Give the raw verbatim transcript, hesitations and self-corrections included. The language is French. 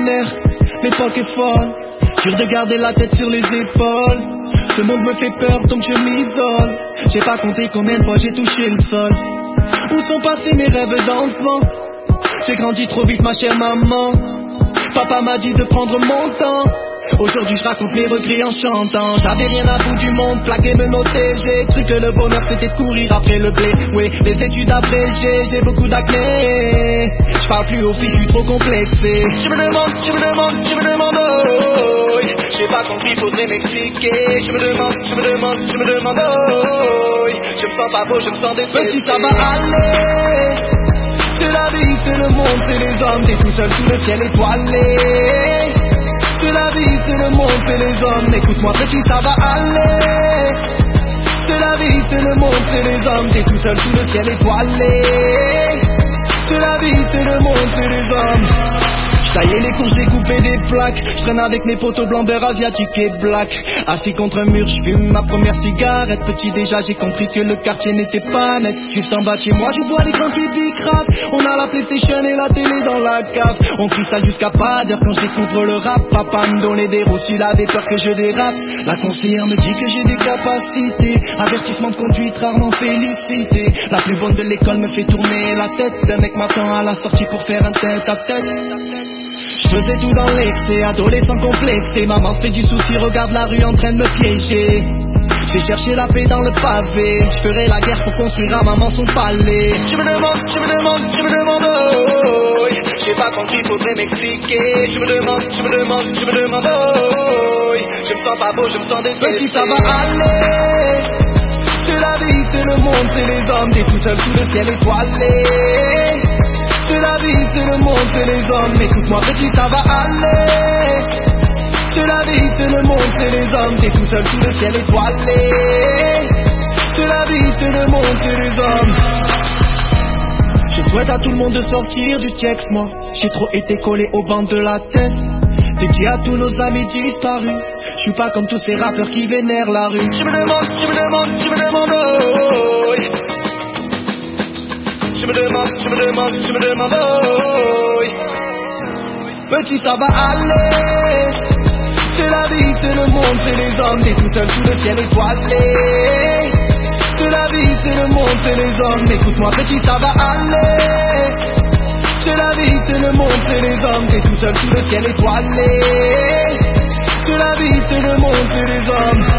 ordinaire, l'époque est folle. Dur de garder la tête sur les épaules. Ce monde me fait peur donc je m'isole. J'ai pas compté combien de fois j'ai touché le sol. Où sont passés mes rêves d'enfant? J'ai grandi trop vite ma chère maman. Papa m'a dit de prendre mon temps. Aujourd'hui je raconte mes regrets en chantant. J'avais rien à foutre du monde, plaqué me noter. J'ai cru que le bonheur c'était de courir après le blé. Oui, les études abrégées, j'ai beaucoup d'acné. Je parle plus au fils, je suis trop complexé. Je me demande, je me demande, je me demande oh, j'ai pas compris, faudrait m'expliquer. Je me demande, je me demande, je me demande oh, je me sens pas beau, je me sens dépressé. Petit ça va aller. C'est la vie, c'est le monde, c'est les hommes. T'es tout seul sous le ciel étoilé. C'est la vie, c'est le monde, c'est les hommes. Écoute-moi petit, ça va aller. C'est la vie, c'est le monde, c'est les hommes. T'es tout seul sous le ciel étoilé. C'est la vie, c'est le monde, c'est les hommes. J'taillais les courses, découpais des plaques. J'traîne avec mes potos blancs, beurre asiatique et black. Assis contre un mur, j'fume ma première cigarette. Petit déjà, j'ai compris que le quartier n'était pas net. Juste en bas de chez moi, je bois des cranky bicrap. On a la PlayStation et la télé dans la cave. On freestyle jusqu'à pas d'heure quand je découvre le rap. Papa me donnait des roses, il avait peur que je dérape. La conseillère me dit que j'ai des capacités. Avertissement de conduite rarement félicité. La plus bonne de l'école me fait tourner la tête. Un mec m'attend à la sortie pour faire un tête à tête. Je faisais tout dans l'excès, adolescent complexé. Maman se fait du souci, regarde la rue en train de me piéger. J'ai cherché la paix dans le pavé. Je ferai la guerre pour construire à maman son palais. Je me demande, je me demande, je me demande oh, j'ai pas compris, faudrait m'expliquer. Je me demande, je me demande, je me demande oh, je me sens pas beau, je me sens défaité. Petit ça va aller. C'est la vie, c'est le monde, c'est les hommes. T'es tout seul sous le ciel étoilé. C'est la vie, c'est le monde, c'est les hommes. Écoute-moi petit, ça va aller. C'est la vie, c'est le monde, c'est les hommes. T'es tout seul sous le ciel étoilé. C'est la vie, c'est le monde, c'est les hommes. Je souhaite à tout le monde de sortir du Tchex, moi. J'ai trop été collé au banc de la tête. Dédié à tous nos amis disparus. Je suis pas comme tous ces rappeurs qui vénèrent la rue. Je me demande, je me demande, je me demande oh, je me demande, je me demande, je me demande oh, petit ça va aller. C'est la vie, c'est le monde, c'est les hommes. T'es tout seul sous le ciel étoilé. C'est la vie, c'est le monde, c'est les hommes. Écoute-moi petit, ça va aller. C'est la vie, c'est le monde, c'est les hommes. T'es tout seul sous le ciel étoilé. C'est la vie, c'est le monde, c'est les hommes.